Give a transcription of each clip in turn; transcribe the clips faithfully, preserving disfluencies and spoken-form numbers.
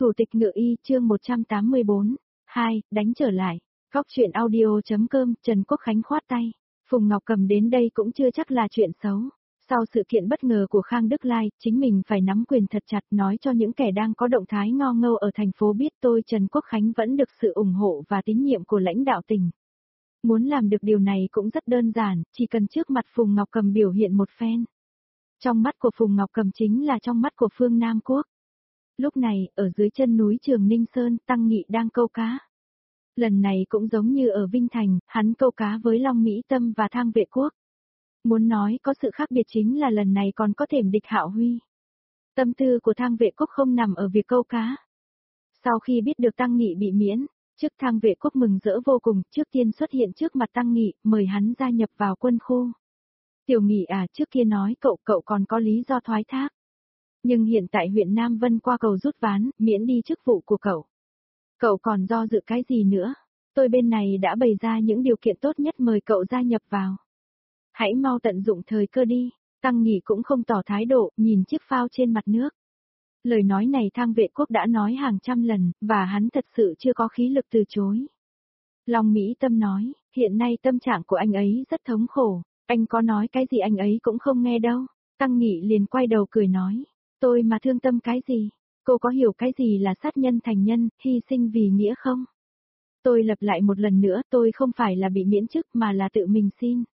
Thủ tịch Ngự Y chương một trăm tám mươi bốn. hai, đánh trở lại. Góc truyện audio.com, Trần Quốc Khánh khoát tay. Phùng Ngọc Cầm đến đây cũng chưa chắc là chuyện xấu. Sau sự kiện bất ngờ của Khang Đức Lai, chính mình phải nắm quyền thật chặt nói cho những kẻ đang có động thái ngo ngâu ở thành phố biết tôi Trần Quốc Khánh vẫn được sự ủng hộ và tín nhiệm của lãnh đạo tỉnh. Muốn làm được điều này cũng rất đơn giản, chỉ cần trước mặt Phùng Ngọc Cầm biểu hiện một phen. Trong mắt của Phùng Ngọc Cầm chính là trong mắt của Phương Nam Quốc. Lúc này, ở dưới chân núi Trường Ninh Sơn, Tăng Nghị đang câu cá. Lần này cũng giống như ở Vinh Thành, hắn câu cá với Long Mỹ Tâm và Thang Vệ Quốc. Muốn nói có sự khác biệt chính là lần này còn có thềm địch Hạo Huy. Tâm tư của Thang Vệ Quốc không nằm ở việc câu cá. Sau khi biết được Tăng Nghị bị miễn, trước Thang Vệ Quốc mừng rỡ vô cùng, trước tiên xuất hiện trước mặt Tăng Nghị, mời hắn gia nhập vào quân khu. Tiểu Nghị à, trước kia nói cậu cậu còn có lý do thoái thác. Nhưng hiện tại huyện Nam Vân qua cầu rút ván, miễn đi chức vụ của cậu. Cậu còn do dự cái gì nữa? Tôi bên này đã bày ra những điều kiện tốt nhất mời cậu gia nhập vào. Hãy mau tận dụng thời cơ đi. Tăng Nghị cũng không tỏ thái độ, nhìn chiếc phao trên mặt nước. Lời nói này Thang Vệ Quốc đã nói hàng trăm lần, và hắn thật sự chưa có khí lực từ chối. Long Mỹ Tâm nói, hiện nay tâm trạng của anh ấy rất thống khổ, anh có nói cái gì anh ấy cũng không nghe đâu. Tăng Nghị liền quay đầu cười nói, tôi mà thương tâm cái gì? Cô có hiểu cái gì là sát nhân thành nhân, hy sinh vì nghĩa không? Tôi lặp lại một lần nữa, tôi không phải là bị miễn chức mà là tự mình xin.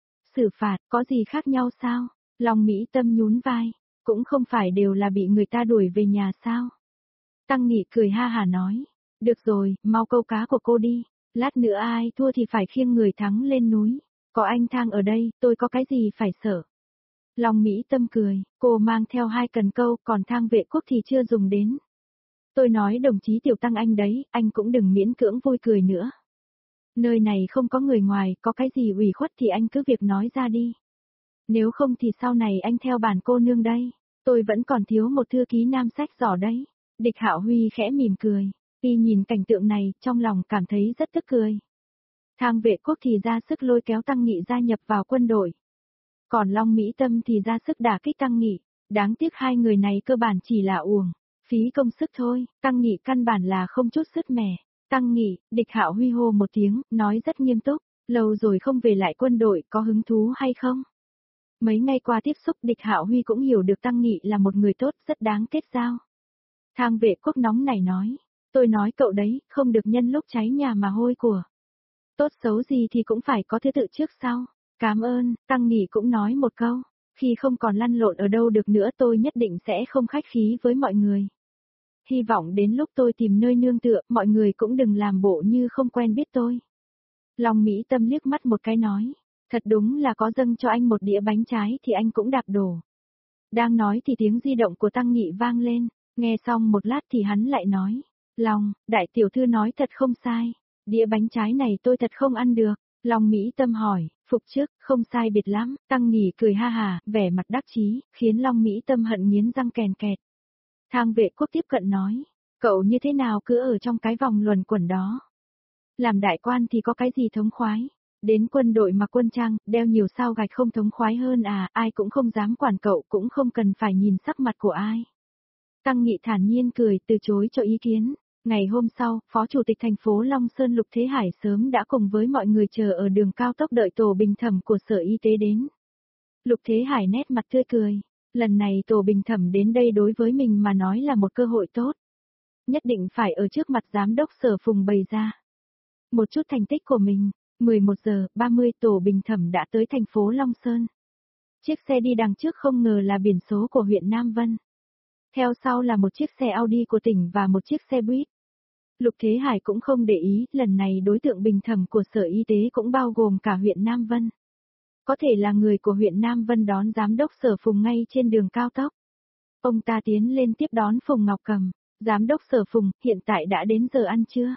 Xử phạt, có gì khác nhau sao? Long Mỹ Tâm nhún vai, cũng không phải đều là bị người ta đuổi về nhà sao? Tăng Nghị cười ha hà nói, được rồi, mau câu cá của cô đi, lát nữa ai thua thì phải khiêng người thắng lên núi. Có anh Thang ở đây, tôi có cái gì phải sợ? Long Mỹ Tâm cười, cô mang theo hai cần câu, còn Thang Vệ Quốc thì chưa dùng đến. Tôi nói đồng chí Tiểu Tăng anh đấy, anh cũng đừng miễn cưỡng vui cười nữa. Nơi này không có người ngoài, có cái gì ủy khuất thì anh cứ việc nói ra đi. Nếu không thì sau này anh theo bản cô nương đây, tôi vẫn còn thiếu một thư ký nam sách giỏ đấy. Địch Hạo Huy khẽ mỉm cười, y nhìn cảnh tượng này, trong lòng cảm thấy rất tức cười. Thang Vệ Quốc thì ra sức lôi kéo Tăng Nghị gia nhập vào quân đội. Còn Long Mỹ Tâm thì ra sức đả kích Tăng Nghị, đáng tiếc hai người này cơ bản chỉ là uổng, phí công sức thôi, Tăng Nghị căn bản là không chút sứt mẻ. Tăng Nghị, Địch Hạo Huy hô một tiếng, nói rất nghiêm túc, lâu rồi không về lại quân đội, có hứng thú hay không? Mấy ngày qua tiếp xúc Địch Hạo Huy cũng hiểu được Tăng Nghị là một người tốt, rất đáng kết giao. Thang Vệ Quốc nóng nảy nói, tôi nói cậu đấy, không được nhân lúc cháy nhà mà hôi của. Tốt xấu gì thì cũng phải có thứ tự trước sau. Cảm ơn, Tăng Nghị cũng nói một câu, khi không còn lăn lộn ở đâu được nữa tôi nhất định sẽ không khách khí với mọi người. Hy vọng đến lúc tôi tìm nơi nương tựa, mọi người cũng đừng làm bộ như không quen biết tôi. Long Mỹ Tâm liếc mắt một cái nói, thật đúng là có dâng cho anh một đĩa bánh trái thì anh cũng đạp đổ. Đang nói thì tiếng di động của Tăng Nghị vang lên, nghe xong một lát thì hắn lại nói, Long, đại tiểu thư nói thật không sai, đĩa bánh trái này tôi thật không ăn được. Long Mỹ Tâm hỏi, phục trước, không sai biệt lắm, Tăng Nghị cười ha hà, vẻ mặt đắc chí, khiến Long Mỹ Tâm hận nghiến răng kèn kẹt. Thang Vệ Quốc tiếp cận nói, cậu như thế nào cứ ở trong cái vòng luẩn quẩn đó. Làm đại quan thì có cái gì thống khoái, đến quân đội mà quân trang, đeo nhiều sao gạch không thống khoái hơn à, ai cũng không dám quản cậu cũng không cần phải nhìn sắc mặt của ai. Tăng Nghị thản nhiên cười, từ chối cho ý kiến. Ngày hôm sau, Phó Chủ tịch thành phố Long Sơn Lục Thế Hải sớm đã cùng với mọi người chờ ở đường cao tốc đợi tổ bình thẩm của Sở Y tế đến. Lục Thế Hải nét mặt tươi cười, lần này tổ bình thẩm đến đây đối với mình mà nói là một cơ hội tốt. Nhất định phải ở trước mặt giám đốc Sở Phùng bày ra một chút thành tích của mình. mười một giờ ba mươi tổ bình thẩm đã tới thành phố Long Sơn. Chiếc xe đi đằng trước không ngờ là biển số của huyện Nam Vân. Theo sau là một chiếc xe Audi của tỉnh và một chiếc xe buýt. Lục Thế Hải cũng không để ý, lần này đối tượng bình thẩm của Sở Y tế cũng bao gồm cả huyện Nam Vân. Có thể là người của huyện Nam Vân đón giám đốc Sở Phùng ngay trên đường cao tốc. Ông ta tiến lên tiếp đón Phùng Ngọc Cầm, giám đốc Sở Phùng, hiện tại đã đến giờ ăn trưa.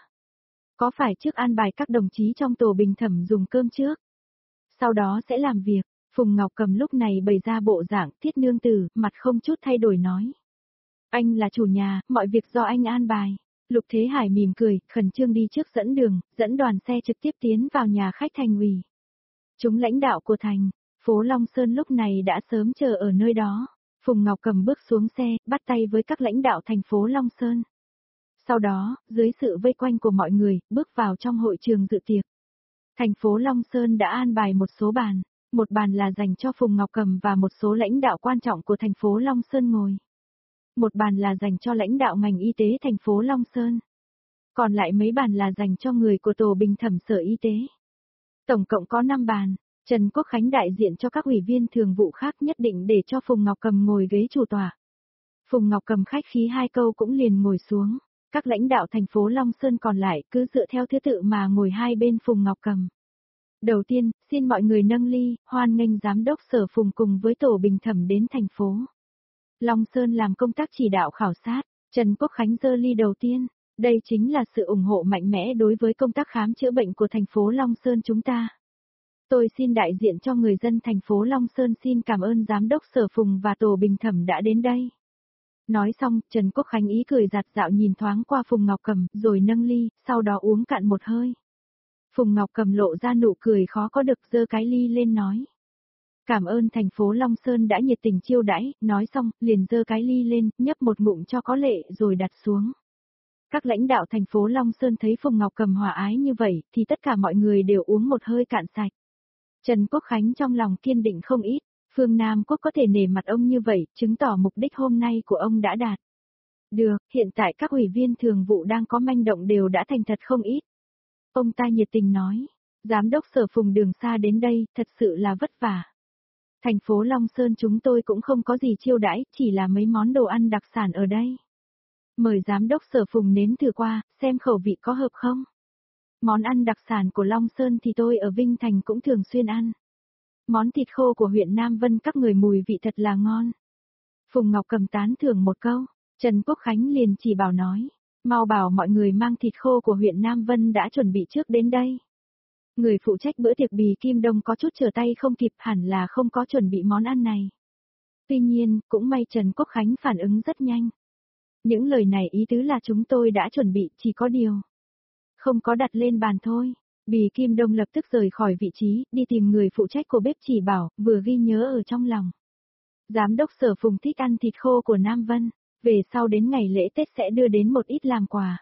Có phải trước an bài các đồng chí trong tổ bình thẩm dùng cơm trước? Sau đó sẽ làm việc, Phùng Ngọc Cầm lúc này bày ra bộ dạng thiết nương tử, mặt không chút thay đổi nói. Anh là chủ nhà, mọi việc do anh an bài. Lục Thế Hải mỉm cười, khẩn trương đi trước dẫn đường, dẫn đoàn xe trực tiếp tiến vào nhà khách thành ủy. Chúng lãnh đạo của thành phố Long Sơn lúc này đã sớm chờ ở nơi đó. Phùng Ngọc Cầm bước xuống xe, bắt tay với các lãnh đạo thành phố Long Sơn. Sau đó, dưới sự vây quanh của mọi người, bước vào trong hội trường dự tiệc. Thành phố Long Sơn đã an bài một số bàn, một bàn là dành cho Phùng Ngọc Cầm và một số lãnh đạo quan trọng của thành phố Long Sơn ngồi. Một bàn là dành cho lãnh đạo ngành y tế thành phố Long Sơn. Còn lại mấy bàn là dành cho người của tổ bình thẩm sở y tế. Tổng cộng có năm bàn, Trần Quốc Khánh đại diện cho các ủy viên thường vụ khác nhất định để cho Phùng Ngọc Cầm ngồi ghế chủ tọa. Phùng Ngọc Cầm khách khí hai câu cũng liền ngồi xuống, các lãnh đạo thành phố Long Sơn còn lại cứ dựa theo thứ tự mà ngồi hai bên Phùng Ngọc Cầm. Đầu tiên, xin mọi người nâng ly, hoan nghênh giám đốc sở Phùng cùng với tổ bình thẩm đến thành phố Long Sơn làm công tác chỉ đạo khảo sát. Trần Quốc Khánh giơ ly đầu tiên, đây chính là sự ủng hộ mạnh mẽ đối với công tác khám chữa bệnh của thành phố Long Sơn chúng ta. Tôi xin đại diện cho người dân thành phố Long Sơn xin cảm ơn giám đốc sở Phùng và tổ bình thẩm đã đến đây. Nói xong, Trần Quốc Khánh ý cười giạt dạo nhìn thoáng qua Phùng Ngọc Cầm, rồi nâng ly, sau đó uống cạn một hơi. Phùng Ngọc Cầm lộ ra nụ cười khó có được, giơ cái ly lên nói. Cảm ơn thành phố Long Sơn đã nhiệt tình chiêu đãi, nói xong, liền giơ cái ly lên, nhấp một ngụm cho có lệ rồi đặt xuống. Các lãnh đạo thành phố Long Sơn thấy Phùng Ngọc Cầm hòa ái như vậy, thì tất cả mọi người đều uống một hơi cạn sạch. Trần Quốc Khánh trong lòng kiên định không ít, Phương Nam Quốc có thể nể mặt ông như vậy, chứng tỏ mục đích hôm nay của ông đã đạt. Được, hiện tại các ủy viên thường vụ đang có manh động đều đã thành thật không ít. Ông ta nhiệt tình nói, giám đốc sở Phùng đường xa đến đây, thật sự là vất vả. Thành phố Long Sơn chúng tôi cũng không có gì chiêu đãi, chỉ là mấy món đồ ăn đặc sản ở đây. Mời giám đốc sở Phùng nếm thử qua, xem khẩu vị có hợp không. Món ăn đặc sản của Long Sơn thì tôi ở Vinh Thành cũng thường xuyên ăn. Món thịt khô của huyện Nam Vân các người mùi vị thật là ngon. Phùng Ngọc Cầm tán thưởng một câu, Trần Quốc Khánh liền chỉ bảo nói, mau bảo mọi người mang thịt khô của huyện Nam Vân đã chuẩn bị trước đến đây. Người phụ trách bữa tiệc Bì Kim Đông có chút trở tay không kịp, hẳn là không có chuẩn bị món ăn này. Tuy nhiên, cũng may Trần Quốc Khánh phản ứng rất nhanh. Những lời này ý tứ là chúng tôi đã chuẩn bị, chỉ có điều không có đặt lên bàn thôi. Bì Kim Đông lập tức rời khỏi vị trí, đi tìm người phụ trách của bếp chỉ bảo, vừa ghi nhớ ở trong lòng. Giám đốc sở Phùng thích ăn thịt khô của Nam Vân, về sau đến ngày lễ Tết sẽ đưa đến một ít làm quà.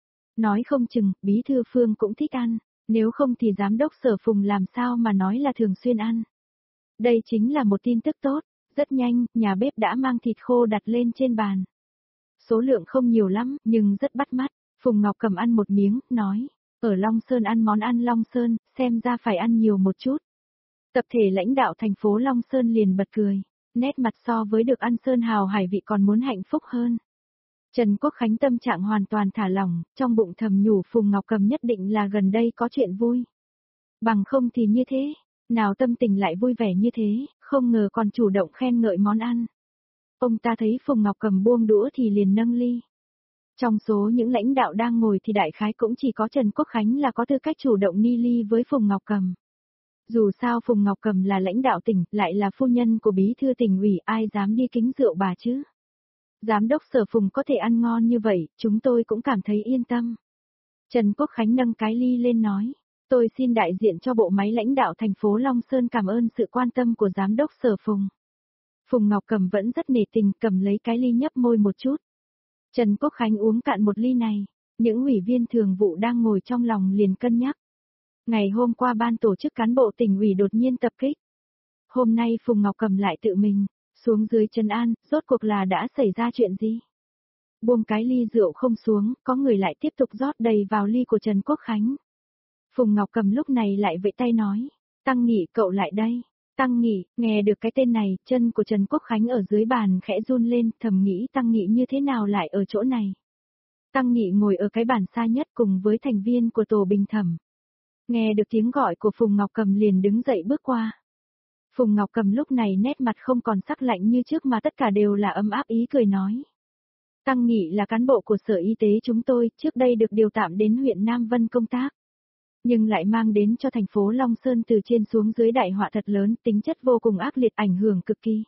Nói không chừng, bí thư Phương cũng thích ăn, nếu không thì giám đốc sở Phùng làm sao mà nói là thường xuyên ăn. Đây chính là một tin tức tốt, rất nhanh, nhà bếp đã mang thịt khô đặt lên trên bàn. Số lượng không nhiều lắm, nhưng rất bắt mắt. Phùng Ngọc Cầm ăn một miếng, nói, ở Long Sơn ăn món ăn Long Sơn, xem ra phải ăn nhiều một chút. Tập thể lãnh đạo thành phố Long Sơn liền bật cười, nét mặt so với được ăn sơn hào hải vị còn muốn hạnh phúc hơn. Trần Quốc Khánh tâm trạng hoàn toàn thả lỏng, trong bụng thầm nhủ Phùng Ngọc Cầm nhất định là gần đây có chuyện vui. Bằng không thì như thế, nào tâm tình lại vui vẻ như thế, không ngờ còn chủ động khen ngợi món ăn. Ông ta thấy Phùng Ngọc Cầm buông đũa thì liền nâng ly. Trong số những lãnh đạo đang ngồi thì đại khái cũng chỉ có Trần Quốc Khánh là có tư cách chủ động ni ly với Phùng Ngọc Cầm. Dù sao Phùng Ngọc Cầm là lãnh đạo tỉnh, lại là phu nhân của bí thư tỉnh ủy, ai dám đi kính rượu bà chứ. Giám đốc sở Phùng có thể ăn ngon như vậy, chúng tôi cũng cảm thấy yên tâm. Trần Quốc Khánh nâng cái ly lên nói, tôi xin đại diện cho bộ máy lãnh đạo thành phố Long Sơn cảm ơn sự quan tâm của giám đốc sở Phùng. Phùng Ngọc Cầm vẫn rất nể tình, cầm lấy cái ly nhấp môi một chút. Trần Quốc Khánh uống cạn một ly này, những ủy viên thường vụ đang ngồi trong lòng liền cân nhắc. Ngày hôm qua ban tổ chức cán bộ tỉnh ủy đột nhiên tập kích. Hôm nay Phùng Ngọc Cầm lại tự mình xuống dưới trấn an, rốt cuộc là đã xảy ra chuyện gì? Buông cái ly rượu không xuống, có người lại tiếp tục rót đầy vào ly của Trần Quốc Khánh. Phùng Ngọc Cầm lúc này lại vẫy tay nói, Tăng Nghị cậu lại đây. Tăng Nghị, nghe được cái tên này, chân của Trần Quốc Khánh ở dưới bàn khẽ run lên, thầm nghĩ Tăng Nghị như thế nào lại ở chỗ này. Tăng Nghị ngồi ở cái bàn xa nhất cùng với thành viên của tổ bình thẩm. Nghe được tiếng gọi của Phùng Ngọc Cầm liền đứng dậy bước qua. Phùng Ngọc Cầm lúc này nét mặt không còn sắc lạnh như trước mà tất cả đều là ấm áp ý cười nói. Tăng Nghị là cán bộ của Sở Y tế chúng tôi, trước đây được điều tạm đến huyện Nam Vân công tác. Nhưng lại mang đến cho thành phố Long Sơn từ trên xuống dưới đại họa thật lớn, tính chất vô cùng ác liệt, ảnh hưởng cực kỳ.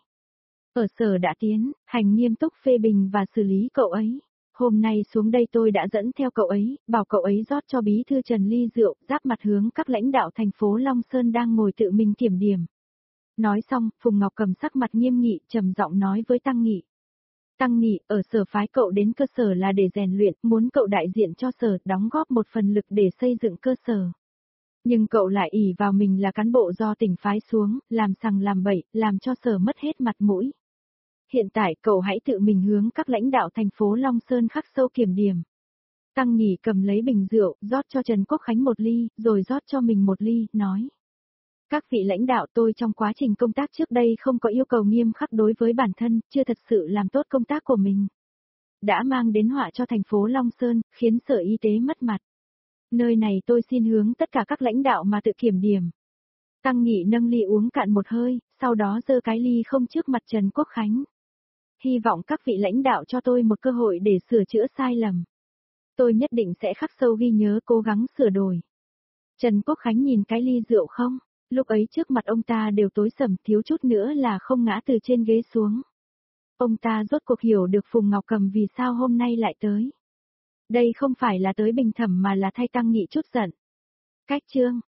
Ở sở đã tiến, hành nghiêm túc phê bình và xử lý cậu ấy. Hôm nay xuống đây tôi đã dẫn theo cậu ấy, bảo cậu ấy rót cho bí thư Trần ly rượu, giáp mặt hướng các lãnh đạo thành phố Long Sơn đang ngồi tự mình kiểm điểm. Nói xong, Phùng Ngọc Cầm sắc mặt nghiêm nghị, trầm giọng nói với Tăng Nghị. Tăng Nghị, ở sở phái cậu đến cơ sở là để rèn luyện, muốn cậu đại diện cho sở, đóng góp một phần lực để xây dựng cơ sở. Nhưng cậu lại ỷ vào mình là cán bộ do tỉnh phái xuống, làm sằng làm bậy, làm cho sở mất hết mặt mũi. Hiện tại cậu hãy tự mình hướng các lãnh đạo thành phố Long Sơn khắc sâu kiểm điểm. Tăng Nghị cầm lấy bình rượu, rót cho Trần Quốc Khánh một ly, rồi rót cho mình một ly, nói. Các vị lãnh đạo, tôi trong quá trình công tác trước đây không có yêu cầu nghiêm khắc đối với bản thân, chưa thật sự làm tốt công tác của mình. Đã mang đến họa cho thành phố Long Sơn, khiến sở y tế mất mặt. Nơi này tôi xin hướng tất cả các lãnh đạo mà tự kiểm điểm. Tăng Nghị nâng ly uống cạn một hơi, sau đó giơ cái ly không trước mặt Trần Quốc Khánh. Hy vọng các vị lãnh đạo cho tôi một cơ hội để sửa chữa sai lầm. Tôi nhất định sẽ khắc sâu ghi nhớ, cố gắng sửa đổi. Trần Quốc Khánh nhìn cái ly rượu không, lúc ấy trước mặt ông ta đều tối sầm, thiếu chút nữa là không ngã từ trên ghế xuống. Ông ta rốt cuộc hiểu được Phùng Ngọc Cầm vì sao hôm nay lại tới. Đây không phải là tới bình thẩm mà là thay Tăng Nghị chút giận. Cách chương